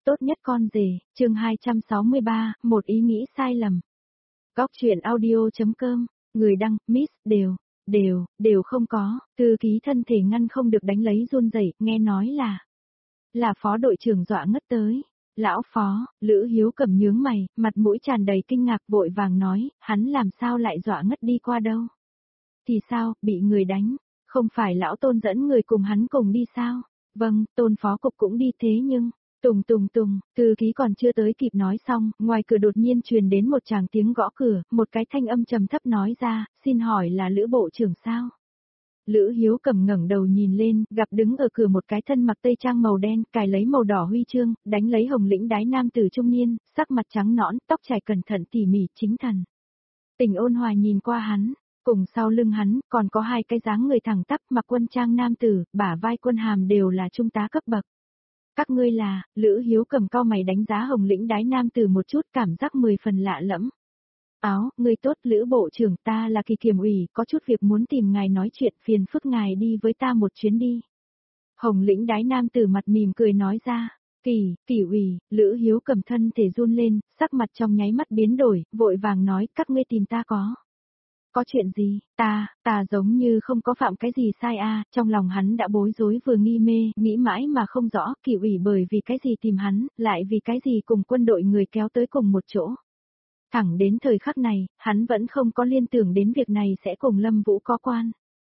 tốt nhất con rể, chương 263, một ý nghĩ sai lầm. Góc truyện audio.com, người đăng, Miss, đều không có, thư ký thân thể ngăn không được đánh lấy run rẩy, nghe nói là phó đội trưởng dọa ngất tới. Lão phó, Lữ Hiếu Cẩm nhướng mày, mặt mũi tràn đầy kinh ngạc vội vàng nói, hắn làm sao lại dọa ngất đi qua đâu. Thì sao, bị người đánh, không phải lão Tôn dẫn người cùng hắn cùng đi sao? Vâng, Tôn phó cục cũng đi thế nhưng, Tùng, thư ký còn chưa tới kịp nói xong, ngoài cửa đột nhiên truyền đến một tràng tiếng gõ cửa, một cái thanh âm trầm thấp nói ra, xin hỏi là Lữ bộ trưởng sao? Lữ Hiếu Cẩm ngẩng đầu nhìn lên, gặp đứng ở cửa một cái thân mặc tây trang màu đen, cài lấy màu đỏ huy chương, đánh lấy hồng lĩnh đái nam tử trung niên, sắc mặt trắng nõn, tóc chải cẩn thận tỉ mỉ, chính thần. Tình ôn hòa nhìn qua hắn, cùng sau lưng hắn, còn có hai cái dáng người thẳng tắp mặc quân trang nam tử, bả vai quân hàm đều là trung tá cấp bậc. Các ngươi là, Lữ Hiếu Cẩm cau mày đánh giá hồng lĩnh đái nam tử một chút, cảm giác 10 phần lạ lẫm. Người tốt Lữ bộ trưởng, ta là Kỳ Kiểm ủy, có chút việc muốn tìm ngài nói chuyện, phiền phức ngài đi với ta một chuyến đi. Hồng lĩnh đái nam tử mặt mỉm cười nói ra, Kỳ ủy, Lữ Hiếu Cẩm thân thể run lên, sắc mặt trong nháy mắt biến đổi, vội vàng nói, các ngươi tìm ta có. Có chuyện gì, ta giống như không có phạm cái gì sai trong lòng hắn đã bối rối vừa nghi mê, nghĩ mãi mà không rõ, Kỳ ủy bởi vì cái gì tìm hắn, lại vì cái gì cùng quân đội người kéo tới cùng một chỗ. Thẳng đến thời khắc này, hắn vẫn không có liên tưởng đến việc này sẽ cùng Lâm Vũ có quan.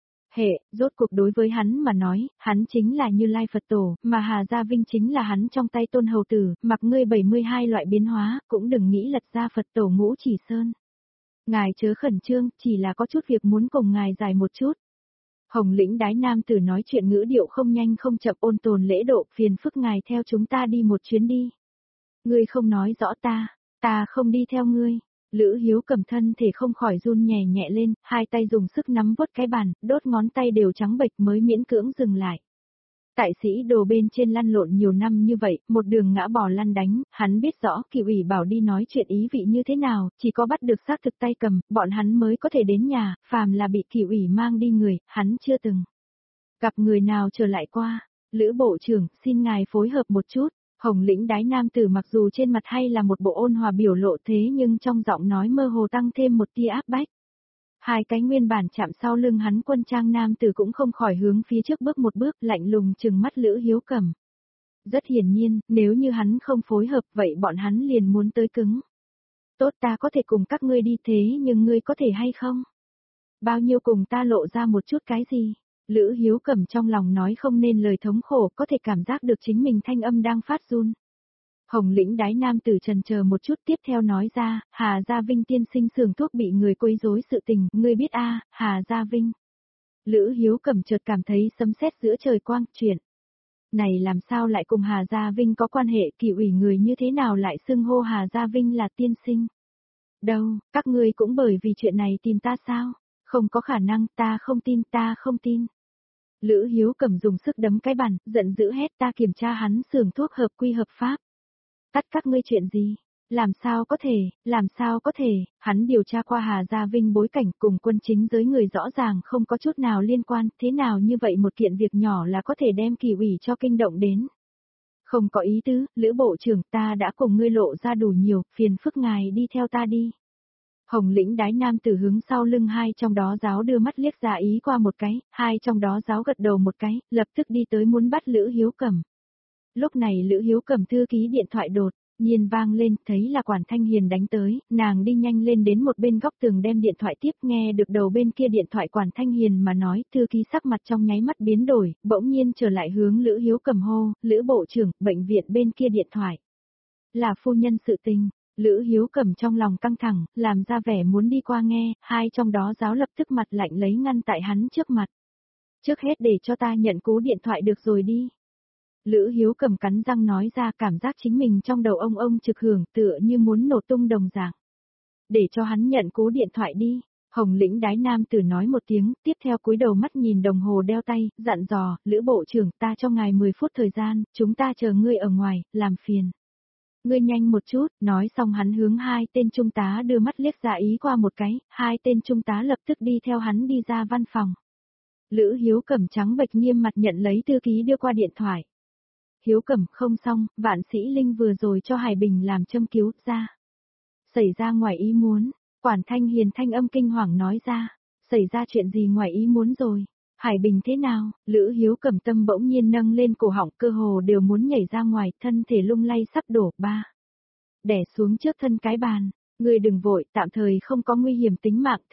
Rốt cuộc đối với hắn mà nói, hắn chính là Như Lai Phật Tổ, mà Hà Gia Vinh chính là hắn trong tay Tôn Hầu Tử, mặc ngươi 72 loại biến hóa, cũng đừng nghĩ lật ra Phật Tổ Ngũ Chỉ Sơn. Ngài chớ khẩn trương, chỉ là có chút việc muốn cùng ngài giải một chút. Hồng lĩnh đái nam tử nói chuyện ngữ điệu không nhanh không chậm, ôn tồn lễ độ, phiền phức ngài theo chúng ta đi một chuyến đi. Ngươi không nói rõ ta không đi theo ngươi. Lữ Hiếu Cẩm thân thể không khỏi run nhẹ nhẹ lên, hai tay dùng sức nắm vuốt cái bàn, đốt ngón tay đều trắng bệch mới miễn cưỡng dừng lại. Tại sĩ đồ bên trên lăn lộn nhiều năm như vậy, một đường ngã bò lăn đánh, hắn biết rõ Kỳ ủy bảo đi nói chuyện ý vị như thế nào, chỉ có bắt được xác thực tay cầm, bọn hắn mới có thể đến nhà, phàm là bị Kỳ ủy mang đi người, hắn chưa từng gặp người nào trở lại qua. Lữ bộ trưởng, xin ngài phối hợp một chút. Hồng lĩnh đái nam tử mặc dù trên mặt hay là một bộ ôn hòa biểu lộ thế nhưng trong giọng nói mơ hồ tăng thêm một tia áp bách. Hai cái nguyên bản chạm sau lưng hắn quân trang nam tử cũng không khỏi hướng phía trước bước một bước, lạnh lùng trừng mắt Lữ Hiếu Cẩm. Rất hiển nhiên, nếu như hắn không phối hợp vậy bọn hắn liền muốn tới cứng. Tốt, ta có thể cùng các ngươi đi thế nhưng ngươi có thể hay không? Bao nhiêu cùng ta lộ ra một chút cái gì? Lữ Hiếu Cẩm trong lòng nói không nên lời thống khổ, có thể cảm giác được chính mình thanh âm đang phát run. Hồng lĩnh đái nam tử trần chờ một chút tiếp theo nói ra, Hà Gia Vinh tiên sinh xưởng thuốc bị người quấy rối sự tình, ngươi biết Hà Gia Vinh. Lữ Hiếu Cẩm chợt cảm thấy sấm sét giữa trời quang, chuyện này làm sao lại cùng Hà Gia Vinh có quan hệ, Kỳ ủy người như thế nào lại xưng hô Hà Gia Vinh là tiên sinh? Đâu, các ngươi cũng bởi vì chuyện này tìm ta sao? Không có khả năng, ta không tin. Lữ Hiếu Cẩm dùng sức đấm cái bàn, giận dữ hét, ta kiểm tra hắn xưởng thuốc hợp quy hợp pháp. Tắt các ngươi chuyện gì? Làm sao có thể, hắn điều tra qua Hà Gia Vinh bối cảnh cùng quân chính giới người rõ ràng không có chút nào liên quan, thế nào như vậy một kiện việc nhỏ là có thể đem Kỳ ủy cho kinh động đến. Không có ý tứ, Lữ bộ trưởng, ta đã cùng ngươi lộ ra đủ nhiều, phiền phức ngài đi theo ta đi. Hồng lĩnh đái nam tử hướng sau lưng hai trong đó giáo đưa mắt liếc ra ý qua một cái, hai trong đó giáo gật đầu một cái, lập tức đi tới muốn bắt Lữ Hiếu Cẩm. Lúc này Lữ Hiếu Cẩm thư ký điện thoại đột nhiên vang lên, thấy là Quản Thanh Hiền đánh tới, nàng đi nhanh lên đến một bên góc tường đem điện thoại tiếp, nghe được đầu bên kia điện thoại Quản Thanh Hiền mà nói, thư ký sắc mặt trong nháy mắt biến đổi, bỗng nhiên trở lại hướng Lữ Hiếu Cẩm hô, Lữ bộ trưởng, bệnh viện bên kia điện thoại. Là phu nhân sự tình. Lữ Hiếu Cẩm trong lòng căng thẳng, làm ra vẻ muốn đi qua nghe, hai trong đó giáo lập tức mặt lạnh lấy ngăn tại hắn trước mặt. Trước hết để cho ta nhận cú điện thoại được rồi đi. Lữ Hiếu Cẩm cắn răng nói ra, cảm giác chính mình trong đầu ông trực hưởng tựa như muốn nổ tung đồng dạng. Để cho hắn nhận cú điện thoại đi. Hồng lĩnh đái nam tử nói một tiếng, tiếp theo cúi đầu mắt nhìn đồng hồ đeo tay, dặn dò, Lữ bộ trưởng, ta cho ngài 10 phút thời gian, chúng ta chờ ngươi ở ngoài, làm phiền. Ngươi nhanh một chút, nói xong hắn hướng hai tên trung tá đưa mắt liếc ra ý qua một cái, hai tên trung tá lập tức đi theo hắn đi ra văn phòng. Lữ Hiếu Cẩm trắng bệch nghiêm mặt nhận lấy thư ký đưa qua điện thoại. Hiếu Cẩm không xong, Vạn Sĩ Linh vừa rồi cho Hải Bình làm châm cứu ra. Xảy ra ngoài ý muốn, Quản Thanh Hiền thanh âm kinh hoàng nói ra, xảy ra chuyện gì ngoài ý muốn rồi, Hải Bình thế nào, Lữ Hiếu Cẩm tâm bỗng nhiên nâng lên cổ họng cơ hồ đều muốn nhảy ra ngoài, thân thể lung lay sắp đổ ba. Đè xuống trước thân cái bàn, người đừng vội, tạm thời không có nguy hiểm tính mạng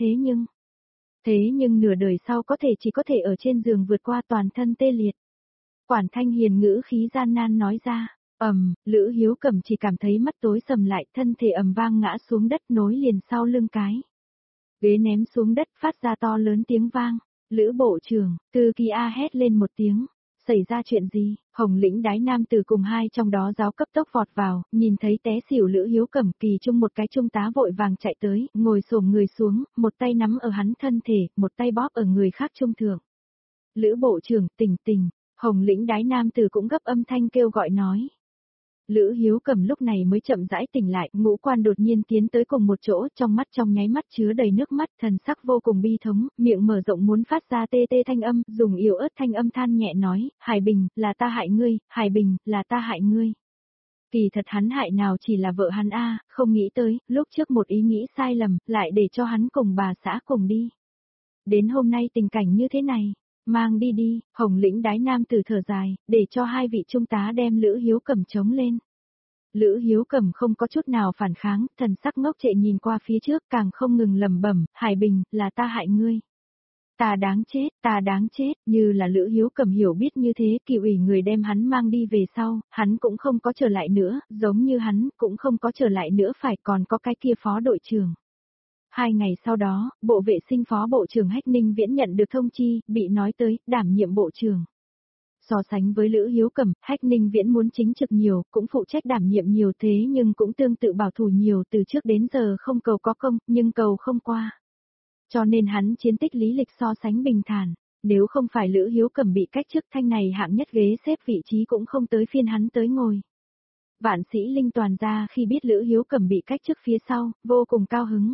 thế nhưng nửa đời sau chỉ có thể ở trên giường vượt qua toàn thân tê liệt. Quản Thanh Hiền ngữ khí gian nan nói ra, Lữ Hiếu Cẩm chỉ cảm thấy mắt tối sầm lại, thân thể ầm vang ngã xuống đất nối liền sau lưng cái. Ghế ném xuống đất phát ra to lớn tiếng vang, Lữ bộ trưởng, Tư Kỳ A hét lên một tiếng. Xảy ra chuyện gì? Hồng lĩnh đái nam từ cùng hai trong đó giáo cấp tốc vọt vào, nhìn thấy té xỉu Lữ Hiếu Cẩm, Kỳ Trung một cái trung tá vội vàng chạy tới, ngồi xổm người xuống, một tay nắm ở hắn thân thể, một tay bóp ở người khác trung thượng. Lữ bộ trưởng, tỉnh, Hồng lĩnh đái nam từ cũng gấp âm thanh kêu gọi nói. Lữ Hiếu Cẩm lúc này mới chậm rãi tỉnh lại, ngũ quan đột nhiên tiến tới cùng một chỗ, trong nháy mắt chứa đầy nước mắt, thần sắc vô cùng bi thống, miệng mở rộng muốn phát ra tê tê thanh âm, dùng yếu ớt thanh âm than nhẹ nói, Hải Bình, là ta hại ngươi, Hải Bình, là ta hại ngươi. Kỳ thật hắn hại nào chỉ là vợ hắn không nghĩ tới, lúc trước một ý nghĩ sai lầm, lại để cho hắn cùng bà xã cùng đi. Đến hôm nay tình cảnh như thế này. Mang đi, Hồng lĩnh đái nam tử thở dài, để cho hai vị trung tá đem Lữ Hiếu Cẩm chống lên. Lữ Hiếu Cẩm không có chút nào phản kháng, thần sắc ngốc trệ nhìn qua phía trước càng không ngừng lẩm bẩm, Hải Bình, là ta hại ngươi. Ta đáng chết, như là Lữ Hiếu Cẩm hiểu biết như thế, Kỷ ủy người đem hắn mang đi về sau, hắn cũng không có trở lại nữa, giống như hắn cũng không có trở lại nữa phải còn có cái kia phó đội trưởng. 2 ngày sau đó, Bộ Vệ sinh Phó Bộ trưởng Hách Ninh Viễn nhận được thông chi, bị nói tới, đảm nhiệm Bộ trưởng. So sánh với Lữ Hiếu Cẩm, Hách Ninh Viễn muốn chính trực nhiều, cũng phụ trách đảm nhiệm nhiều thế nhưng cũng tương tự bảo thủ nhiều, từ trước đến giờ không cầu có công, nhưng cầu không qua. Cho nên hắn chiến tích lý lịch so sánh bình thản, nếu không phải Lữ Hiếu Cẩm bị cách chức, thanh này hạng nhất ghế xếp vị trí cũng không tới phiên hắn tới ngồi. Vạn Sĩ Linh toàn ra khi biết Lữ Hiếu Cẩm bị cách chức phía sau, vô cùng cao hứng.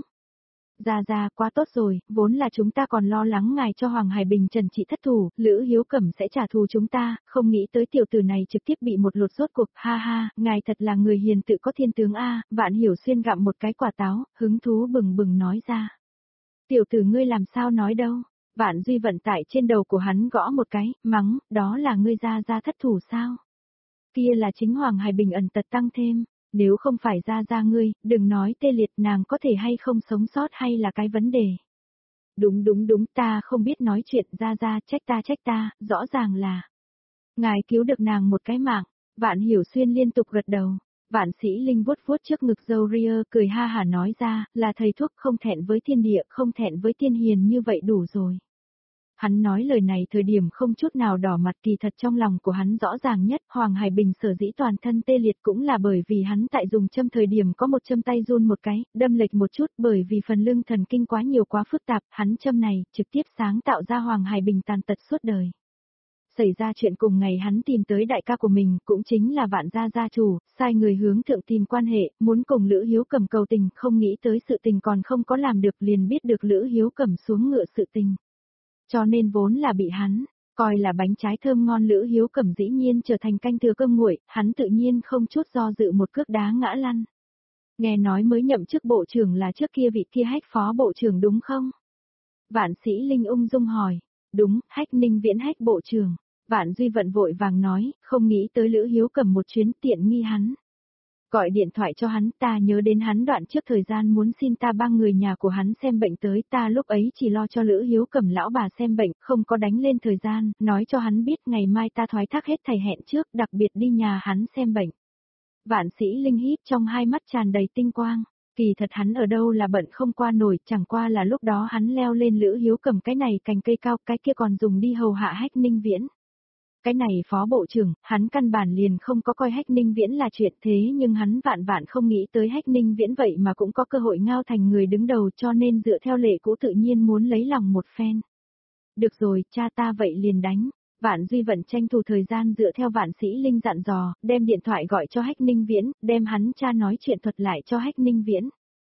Ra, quá tốt rồi, vốn là chúng ta còn lo lắng ngài cho Hoàng Hải Bình trần trị thất thủ, Lữ Hiếu Cẩm sẽ trả thù chúng ta, không nghĩ tới tiểu tử này trực tiếp bị một lột rốt cuộc, ha, ngài thật là người hiền tự có thiên tướng Vạn Hiểu Xuyên gặm một cái quả táo, hứng thú bừng bừng nói ra. Tiểu tử ngươi làm sao nói đâu, Vạn Duy vận tải trên đầu của hắn gõ một cái, mắng, đó là ngươi ra thất thủ sao? Kia là chính Hoàng Hải Bình ẩn tật tăng thêm. Nếu không phải ra ngươi, đừng nói tê liệt nàng có thể hay không sống sót hay là cái vấn đề. Đúng, ta không biết nói chuyện ra, trách ta, rõ ràng là. Ngài cứu được nàng một cái mạng, Vạn Hiểu Xuyên liên tục gật đầu. Vạn Sĩ Linh vuốt trước ngực dâu ria cười ha hả nói ra, là thầy thuốc không thẹn với thiên địa, không thẹn với thiên hiền như vậy đủ rồi. Hắn nói lời này thời điểm không chút nào đỏ mặt, kỳ thật trong lòng của hắn rõ ràng nhất, Hoàng Hải Bình sở dĩ toàn thân tê liệt cũng là bởi vì hắn tại dùng châm thời điểm có một châm tay run một cái, đâm lệch một chút bởi vì phần lưng thần kinh quá nhiều quá phức tạp, hắn châm này trực tiếp sáng tạo ra Hoàng Hải Bình tàn tật suốt đời. Xảy ra chuyện cùng ngày hắn tìm tới đại ca của mình, cũng chính là Vạn gia chủ, sai người hướng thượng tìm quan hệ, muốn cùng Lữ Hiếu Cẩm cầu tình, không nghĩ tới sự tình còn không có làm được liền biết được Lữ Hiếu Cẩm xuống ngựa sự tình. Cho nên vốn là bị hắn, coi là bánh trái thơm ngon Lữ Hiếu Cẩm dĩ nhiên trở thành canh thừa cơm nguội, hắn tự nhiên không chút do dự một cước đá ngã lăn. Nghe nói mới nhậm chức bộ trưởng là trước kia vị kia Hách phó bộ trưởng đúng không? Vạn Sĩ Linh ung dung hỏi, đúng, Hách Ninh Viễn Hách bộ trưởng. Vạn Duy vận vội vàng nói, không nghĩ tới Lữ Hiếu Cẩm một chuyến tiện nghi hắn. Gọi điện thoại cho hắn, ta nhớ đến hắn đoạn trước thời gian muốn xin ta 3 người nhà của hắn xem bệnh tới, ta lúc ấy chỉ lo cho Lữ Hiếu Cẩm lão bà xem bệnh, không có đánh lên thời gian, nói cho hắn biết ngày mai ta thoái thác hết thầy hẹn trước, đặc biệt đi nhà hắn xem bệnh. Vạn Sĩ Linh híp trong hai mắt tràn đầy tinh quang, kỳ thật hắn ở đâu là bận không qua nổi, chẳng qua là lúc đó hắn leo lên Lữ Hiếu Cẩm cái này cành cây cao, cái kia còn dùng đi hầu hạ Hách Ninh Viễn. Cái này phó bộ trưởng, hắn căn bản liền không có coi Hách Ninh Viễn là chuyện thế nhưng hắn vạn không nghĩ tới Hách Ninh Viễn vậy mà cũng có cơ hội ngao thành người đứng đầu cho nên dựa theo lệ cũ tự nhiên muốn lấy lòng một phen. Được rồi, cha ta vậy liền đánh. Vạn Duy vận tranh thủ thời gian dựa theo Vạn Sĩ Linh dặn dò, đem điện thoại gọi cho Hách Ninh Viễn, đem hắn cha nói chuyện thuật lại cho Hách Ninh Viễn.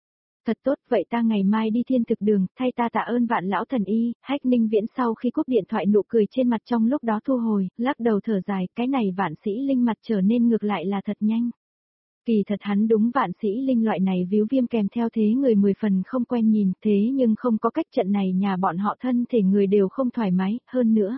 Thật tốt, vậy ta ngày mai đi thiên thực đường, thay ta tạ ơn Vạn lão thần y. Hách Ninh Viễn sau khi cúp điện thoại nụ cười trên mặt trong lúc đó thu hồi, lắc đầu thở dài, cái này Vạn Sĩ Linh mặt trở nên ngược lại là thật nhanh. Kỳ thật hắn đúng Vạn Sĩ Linh loại này víu viêm kèm theo thế người 10 phần không quen nhìn, thế nhưng không có cách, trận này nhà bọn họ thân thể người đều không thoải mái, hơn nữa.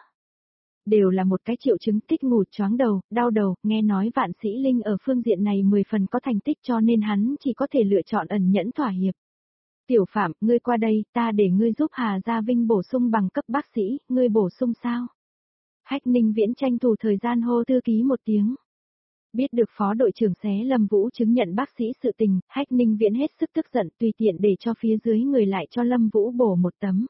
Đều là một cái triệu chứng tích ngủ choáng đầu, đau đầu, nghe nói Vạn Sĩ Linh ở phương diện này 10 phần có thành tích cho nên hắn chỉ có thể lựa chọn ẩn nhẫn thỏa hiệp. Tiểu Phạm, ngươi qua đây, ta để ngươi giúp Hà Gia Vinh bổ sung bằng cấp bác sĩ, ngươi bổ sung sao? Hách Ninh Viễn tranh thủ thời gian hô thư ký một tiếng. Biết được phó đội trưởng xé Lâm Vũ chứng nhận bác sĩ sự tình, Hách Ninh Viễn hết sức tức giận tùy tiện để cho phía dưới người lại cho Lâm Vũ bổ một tấm.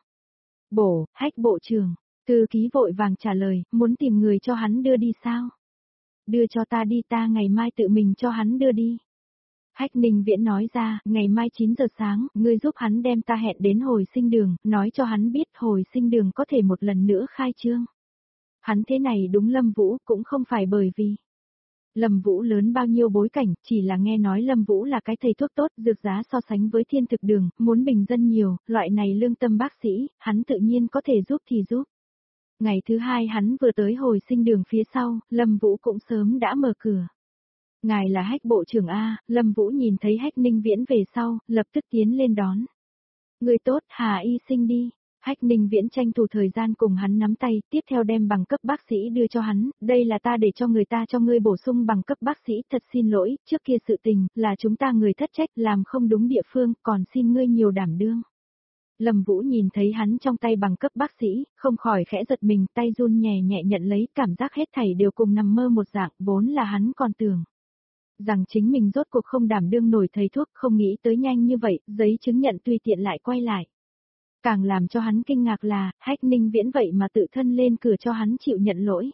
Bổ, Hách bộ trưởng, thư ký vội vàng trả lời, muốn tìm người cho hắn đưa đi sao? Đưa cho ta đi, ta ngày mai tự mình cho hắn đưa đi. Hách Ninh Viễn nói ra, ngày mai 9 giờ sáng, ngươi giúp hắn đem ta hẹn đến hồi sinh đường, nói cho hắn biết hồi sinh đường có thể một lần nữa khai trương. Hắn thế này đúng Lâm Vũ cũng không phải bởi vì Lâm Vũ lớn bao nhiêu bối cảnh, chỉ là nghe nói Lâm Vũ là cái thầy thuốc tốt, dược giá so sánh với thiên thực đường, muốn bình dân nhiều, loại này lương tâm bác sĩ, hắn tự nhiên có thể giúp thì giúp. Ngày thứ hai hắn vừa tới hồi sinh đường phía sau, Lâm Vũ cũng sớm đã mở cửa. Ngài là Hách bộ trưởng A, Lâm Vũ nhìn thấy Hách Ninh Viễn về sau, lập tức tiến lên đón. Người tốt, Hà y sinh đi. Hách Ninh Viễn tranh thủ thời gian cùng hắn nắm tay, tiếp theo đem bằng cấp bác sĩ đưa cho hắn, đây là ta để cho người ta cho ngươi bổ sung bằng cấp bác sĩ, thật xin lỗi, trước kia sự tình, là chúng ta người thất trách, làm không đúng địa phương, còn xin ngươi nhiều đảm đương. Lâm Vũ nhìn thấy hắn trong tay bằng cấp bác sĩ, không khỏi khẽ giật mình, tay run nhẹ nhẹ nhận lấy, cảm giác hết thảy đều cùng nằm mơ một dạng, vốn là hắn còn tưởng rằng chính mình rốt cuộc không đảm đương nổi thầy thuốc, không nghĩ tới nhanh như vậy, giấy chứng nhận tùy tiện lại quay lại. Càng làm cho hắn kinh ngạc là, Hách Ninh Viễn vậy mà tự thân lên cửa cho hắn chịu nhận lỗi.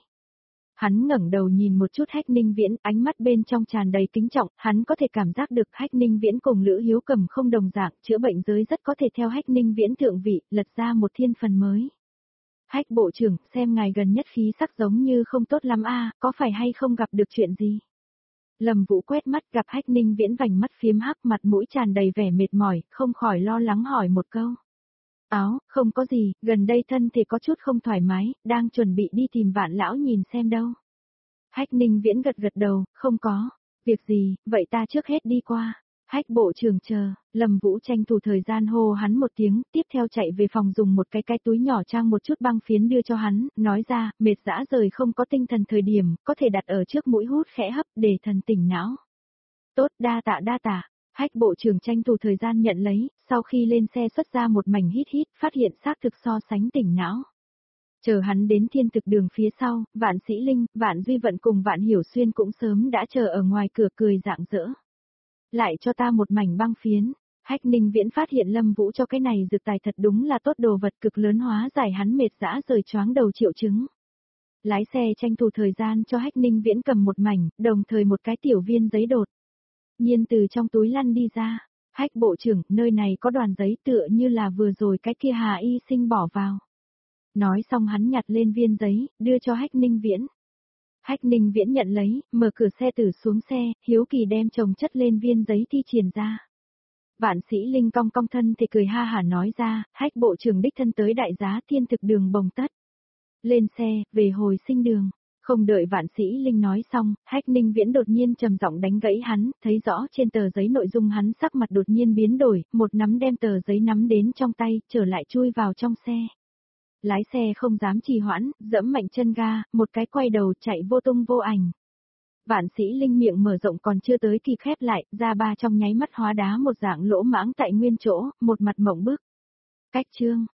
Hắn ngẩng đầu nhìn một chút Hách Ninh Viễn, ánh mắt bên trong tràn đầy kính trọng, hắn có thể cảm giác được Hách Ninh Viễn cùng Lữ Hiếu Cầm không đồng dạng, chữa bệnh giới rất có thể theo Hách Ninh Viễn thượng vị, lật ra một thiên phần mới. Hách bộ trưởng, xem ngài gần nhất khí sắc giống như không tốt lắm a, có phải hay không gặp được chuyện gì? Lâm Vũ quét mắt gặp Hách Ninh Viễn vành mắt phiếm hắc, mặt mũi tràn đầy vẻ mệt mỏi, không khỏi lo lắng hỏi một câu. Không có gì, gần đây thân thể có chút không thoải mái, đang chuẩn bị đi tìm Vạn lão nhìn xem đâu. Hách Ninh Viễn gật gật đầu, không có, việc gì, vậy ta trước hết đi qua. Hách bộ trưởng chờ, Lâm Vũ tranh thủ thời gian hô hắn một tiếng, tiếp theo chạy về phòng dùng một cái túi nhỏ trang một chút băng phiến đưa cho hắn, nói ra, mệt dã rời không có tinh thần thời điểm, có thể đặt ở trước mũi hút khẽ hấp để thần tỉnh não. Tốt, đa tạ. Hách bộ trưởng tranh thủ thời gian nhận lấy, sau khi lên xe xuất ra một mảnh hít, phát hiện xác thực so sánh tỉnh não. Chờ hắn đến thiên thực đường phía sau, Vạn Sĩ Linh, Vạn Duy Vận cùng Vạn Hiểu Xuyên cũng sớm đã chờ ở ngoài cửa cười rạng rỡ. Lại cho ta một mảnh băng phiến. Hách Ninh Viễn phát hiện Lâm Vũ cho cái này dược tài thật đúng là tốt, đồ vật cực lớn hóa giải hắn mệt dã rời choáng đầu triệu chứng. Lái xe tranh thủ thời gian cho Hách Ninh Viễn cầm một mảnh, đồng thời một cái tiểu viên giấy đột nhiên từ trong túi lăn đi ra. Hách bộ trưởng, nơi này có đoàn giấy tựa như là vừa rồi cái kia Hà y sinh bỏ vào. Nói xong hắn nhặt lên viên giấy, đưa cho Hách Ninh Viễn. Hách Ninh Viễn nhận lấy, mở cửa xe tử xuống xe, hiếu kỳ đem chồng chất lên viên giấy thi triển ra. Vạn Sĩ Linh cong cong thân thì cười ha hả nói ra, Hách bộ trưởng đích thân tới đại giá thiên thực đường bồng tất. Lên xe, về hồi sinh đường. Không đợi Vạn Sĩ Linh nói xong, Hách Ninh Viễn đột nhiên trầm giọng đánh gãy hắn, thấy rõ trên tờ giấy nội dung hắn sắc mặt đột nhiên biến đổi, một nắm đem tờ giấy nắm đến trong tay, trở lại chui vào trong xe. Lái xe không dám trì hoãn, dẫm mạnh chân ga, một cái quay đầu chạy vô tung vô ảnh. Vạn Sĩ Linh miệng mở rộng còn chưa tới kịp khép lại, ra ba trong nháy mắt hóa đá một dạng lỗ mãng tại nguyên chỗ, một mặt mộng bức. Cách chương